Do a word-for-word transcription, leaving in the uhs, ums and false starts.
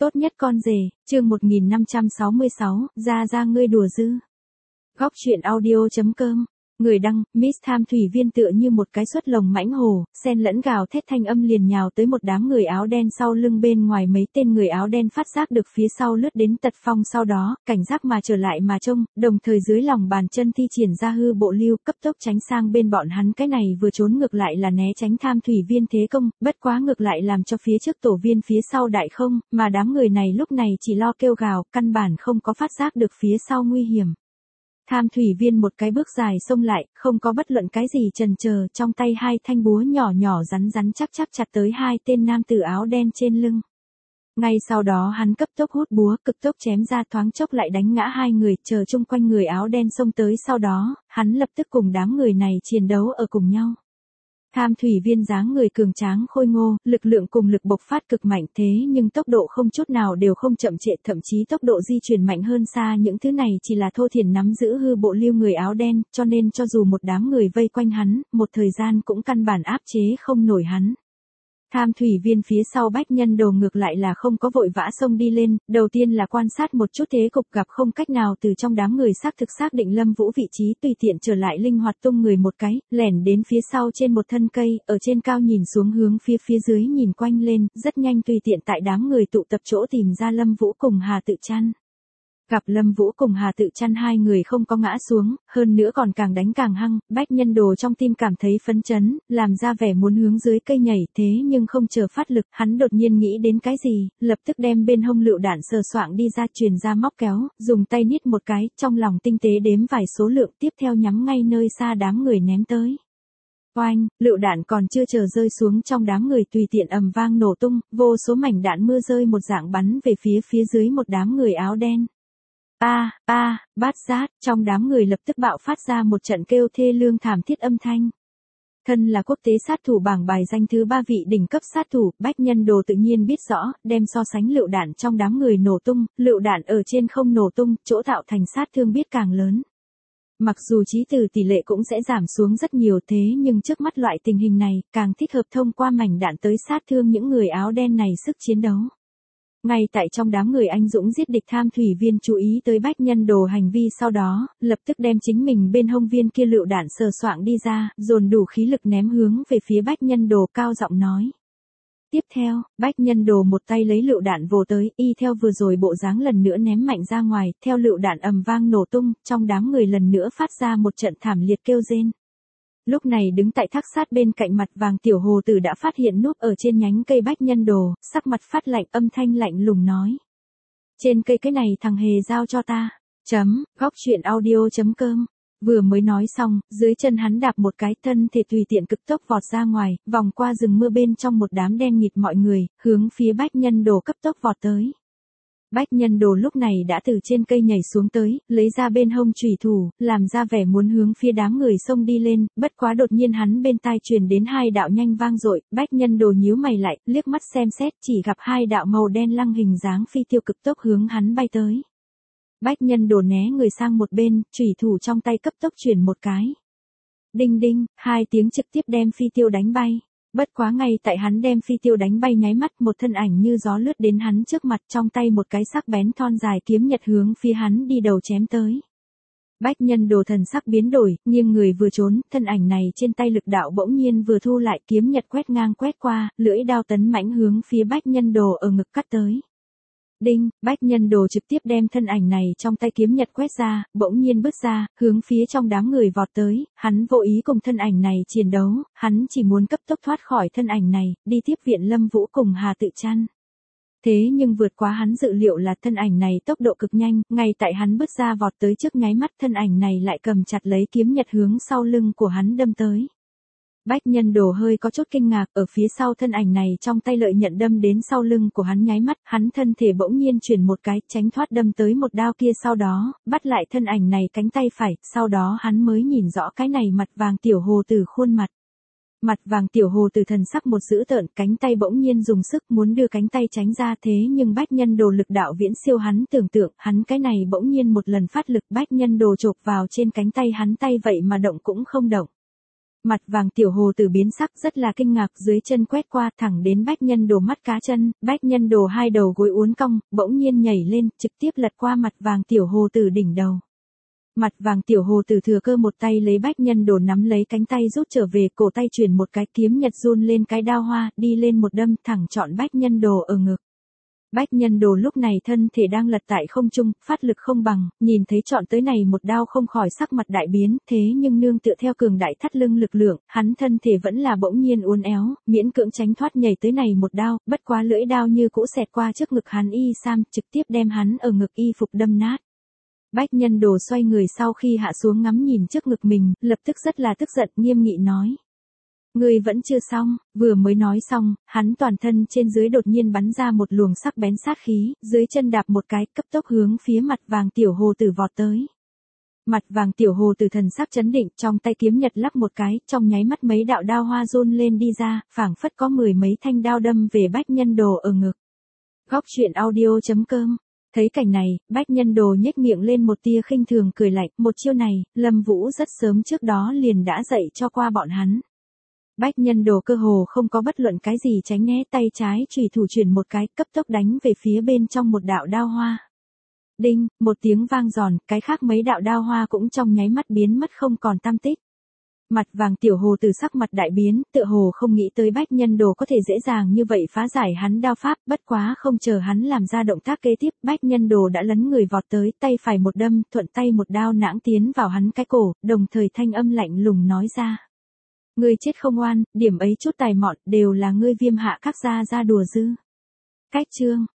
Tốt nhất con rể, chương một nghìn năm trăm sáu mươi sáu, ra ra ngươi đùa dư. Góc truyện audio chấm com. Người đăng, Miss Tham Thủy Viên tựa như một cái suất lồng mãnh hổ, xen lẫn gào thét thanh âm liền nhào tới một đám người áo đen sau lưng bên ngoài mấy tên người áo đen phát giác được phía sau lướt đến tật phong sau đó, cảnh giác mà trở lại mà trông, đồng thời dưới lòng bàn chân thi triển ra hư bộ lưu cấp tốc tránh sang bên bọn hắn cái này vừa trốn ngược lại là né tránh Tham Thủy Viên thế công, bất quá ngược lại làm cho phía trước tổ viên phía sau đại không, mà đám người này lúc này chỉ lo kêu gào, căn bản không có phát giác được phía sau nguy hiểm. Tham Thủy Viên một cái bước dài xông lại, không có bất luận cái gì chần chờ, trong tay hai thanh búa nhỏ nhỏ rắn rắn chắc chắc chặt tới hai tên nam tử áo đen trên lưng. Ngay sau đó hắn cấp tốc hút búa, cực tốc chém ra thoáng chốc lại đánh ngã hai người, chờ chung quanh người áo đen xông tới sau đó, hắn lập tức cùng đám người này chiến đấu ở cùng nhau. Tham Thủy Viên dáng người cường tráng khôi ngô, lực lượng cùng lực bộc phát cực mạnh thế nhưng tốc độ không chút nào đều không chậm trễ, thậm chí tốc độ di chuyển mạnh hơn xa những thứ này chỉ là thô thiển nắm giữ hư bộ lưu người áo đen, cho nên cho dù một đám người vây quanh hắn, một thời gian cũng căn bản áp chế không nổi hắn. Tham Thủy Viên phía sau Bách Nhân Đồ ngược lại là không có vội vã xông đi lên, đầu tiên là quan sát một chút thế cục, gặp không cách nào từ trong đám người xác thực xác định Lâm Vũ vị trí, tùy tiện trở lại linh hoạt tung người một cái, lẻn đến phía sau trên một thân cây, ở trên cao nhìn xuống hướng phía phía dưới nhìn quanh lên, rất nhanh tùy tiện tại đám người tụ tập chỗ tìm ra Lâm Vũ cùng Hà Tự Chăn. Gặp Lâm Vũ cùng Hà Tự Chăn hai người không có ngã xuống, hơn nữa còn càng đánh càng hăng, Bách Nhân Đồ trong tim cảm thấy phấn chấn, làm ra vẻ muốn hướng dưới cây nhảy thế nhưng không chờ phát lực, hắn đột nhiên nghĩ đến cái gì, lập tức đem bên hông lựu đạn sờ soạng đi ra truyền ra móc kéo, dùng tay niết một cái, trong lòng tinh tế đếm vài số lượng tiếp theo nhắm ngay nơi xa đám người ném tới. Oanh, lựu đạn còn chưa chờ rơi xuống trong đám người tùy tiện ầm vang nổ tung, vô số mảnh đạn mưa rơi một dạng bắn về phía phía dưới một đám người áo đen. A, a, bát giác, trong đám người lập tức bạo phát ra một trận kêu thê lương thảm thiết âm thanh. Thân là quốc tế sát thủ bảng bài danh thứ ba vị đỉnh cấp sát thủ, Bách Nhân Đồ tự nhiên biết rõ, đem so sánh lựu đạn trong đám người nổ tung, lựu đạn ở trên không nổ tung, chỗ tạo thành sát thương biết càng lớn. Mặc dù chí từ tỷ lệ cũng sẽ giảm xuống rất nhiều thế nhưng trước mắt loại tình hình này, càng thích hợp thông qua mảnh đạn tới sát thương những người áo đen này sức chiến đấu. Ngay tại trong đám người anh dũng giết địch, Tham Thủy Viên chú ý tới Bách Nhân Đồ hành vi sau đó, lập tức đem chính mình bên hông viên kia lựu đạn sờ soạng đi ra, dồn đủ khí lực ném hướng về phía Bách Nhân Đồ, cao giọng nói. Tiếp theo, Bách Nhân Đồ một tay lấy lựu đạn vồ tới, y theo vừa rồi bộ dáng lần nữa ném mạnh ra ngoài, theo lựu đạn ầm vang nổ tung, trong đám người lần nữa phát ra một trận thảm liệt kêu rên. Lúc này đứng tại thác sát bên cạnh mặt vàng tiểu hồ tử đã phát hiện núp ở trên nhánh cây Bách Nhân Đồ, sắc mặt phát lạnh, âm thanh lạnh lùng nói. Trên cây cái này thằng hề giao cho ta. Chấm, góc truyện audio chấm com. Vừa mới nói xong, dưới chân hắn đạp một cái, thân thể tùy tiện cực tốc vọt ra ngoài, vòng qua rừng mưa bên trong một đám đen nghịt mọi người, hướng phía Bách Nhân Đồ cấp tốc vọt tới. Bách Nhân Đồ lúc này đã từ trên cây nhảy xuống tới, lấy ra bên hông chủy thủ, làm ra vẻ muốn hướng phía đám người xông đi lên, bất quá đột nhiên hắn bên tai truyền đến hai đạo nhanh vang dội, Bách Nhân Đồ nhíu mày lại, liếc mắt xem xét, chỉ gặp hai đạo màu đen lăng hình dáng phi tiêu cực tốc hướng hắn bay tới. Bách Nhân Đồ né người sang một bên, chủy thủ trong tay cấp tốc chuyển một cái. Đinh đinh, hai tiếng trực tiếp đem phi tiêu đánh bay. Bất quá ngay tại hắn đem phi tiêu đánh bay nháy mắt, một thân ảnh như gió lướt đến hắn trước mặt, trong tay một cái sắc bén thon dài kiếm nhật hướng phía hắn đi đầu chém tới. Bách Nhân Đồ thần sắc biến đổi, nghiêng người vừa trốn, thân ảnh này trên tay lực đạo bỗng nhiên vừa thu lại, kiếm nhật quét ngang quét qua, lưỡi đao tấn mãnh hướng phía Bách Nhân Đồ ở ngực cắt tới. Đinh, Bách Nhân Đồ trực tiếp đem thân ảnh này trong tay kiếm nhật quét ra, bỗng nhiên bước ra, hướng phía trong đám người vọt tới, hắn vô ý cùng thân ảnh này chiến đấu, hắn chỉ muốn cấp tốc thoát khỏi thân ảnh này, đi tiếp viện Lâm Vũ cùng Hà Tự Chăn. Thế nhưng vượt quá hắn dự liệu là thân ảnh này tốc độ cực nhanh, ngay tại hắn bước ra vọt tới trước nháy mắt, thân ảnh này lại cầm chặt lấy kiếm nhật hướng sau lưng của hắn đâm tới. Bách Nhân Đồ hơi có chút kinh ngạc, ở phía sau thân ảnh này trong tay lợi nhận đâm đến sau lưng của hắn nháy mắt, hắn thân thể bỗng nhiên chuyển một cái, tránh thoát đâm tới một đao kia, sau đó, bắt lại thân ảnh này cánh tay phải, sau đó hắn mới nhìn rõ cái này mặt vàng tiểu hồ tử khuôn mặt. Mặt vàng tiểu hồ tử thần sắc một dữ tợn, cánh tay bỗng nhiên dùng sức muốn đưa cánh tay tránh ra, thế nhưng Bách Nhân Đồ lực đạo viễn siêu hắn tưởng tượng, hắn cái này bỗng nhiên một lần phát lực, Bách Nhân Đồ chộp vào trên cánh tay hắn, tay vậy mà động cũng không động. Mặt vàng tiểu hồ tử biến sắc rất là kinh ngạc, dưới chân quét qua thẳng đến Bách Nhân Đồ mắt cá chân, Bách Nhân Đồ hai đầu gối uốn cong, bỗng nhiên nhảy lên, trực tiếp lật qua mặt vàng tiểu hồ tử đỉnh đầu. Mặt vàng tiểu hồ tử thừa cơ một tay lấy Bách Nhân Đồ nắm lấy cánh tay rút trở về, cổ tay chuyển một cái, kiếm nhật run lên cái đao hoa, đi lên một đâm thẳng chọn Bách Nhân Đồ ở ngực. Bách Nhân Đồ lúc này thân thể đang lật tại không trung, phát lực không bằng, nhìn thấy chọn tới này một đao không khỏi sắc mặt đại biến, thế nhưng nương tựa theo cường đại thắt lưng lực lượng, hắn thân thể vẫn là bỗng nhiên uốn éo, miễn cưỡng tránh thoát nhảy tới này một đao, bất quá lưỡi đao như cũ xẹt qua trước ngực hắn y sam, trực tiếp đem hắn ở ngực y phục đâm nát. Bách Nhân Đồ xoay người sau khi hạ xuống ngắm nhìn trước ngực mình, lập tức rất là tức giận, nghiêm nghị nói. Ngươi vẫn chưa xong, vừa mới nói xong, hắn toàn thân trên dưới đột nhiên bắn ra một luồng sắc bén sát khí, dưới chân đạp một cái, cấp tốc hướng phía mặt vàng tiểu hồ tử vọt tới. Mặt vàng tiểu hồ tử thần sắc chấn định, trong tay kiếm nhật lắp một cái, trong nháy mắt mấy đạo đao hoa run lên đi ra, phảng phất có mười mấy thanh đao đâm về Bách Nhân Đồ ở ngực. Góc truyện audio chấm com. Thấy cảnh này, Bách Nhân Đồ nhếch miệng lên một tia khinh thường cười lạnh, một chiêu này, Lâm Vũ rất sớm trước đó liền đã dạy cho qua bọn hắn. Bách Nhân Đồ cơ hồ không có bất luận cái gì tránh né, tay trái chùy thủ chuyển một cái, cấp tốc đánh về phía bên trong một đạo đao hoa. Đinh, một tiếng vang giòn, cái khác mấy đạo đao hoa cũng trong nháy mắt biến mất không còn tăm tích. Mặt vàng tiểu hồ tử sắc mặt đại biến, tựa hồ không nghĩ tới Bách Nhân Đồ có thể dễ dàng như vậy phá giải hắn đao pháp, bất quá không chờ hắn làm ra động tác kế tiếp, Bách Nhân Đồ đã lấn người vọt tới, tay phải một đâm, thuận tay một đao nãng tiến vào hắn cái cổ, đồng thời thanh âm lạnh lùng nói ra. Ngươi chết không oan, điểm ấy chút tài mọn, đều là ngươi Viêm Hạ các gia gia đùa dư. Cách chương.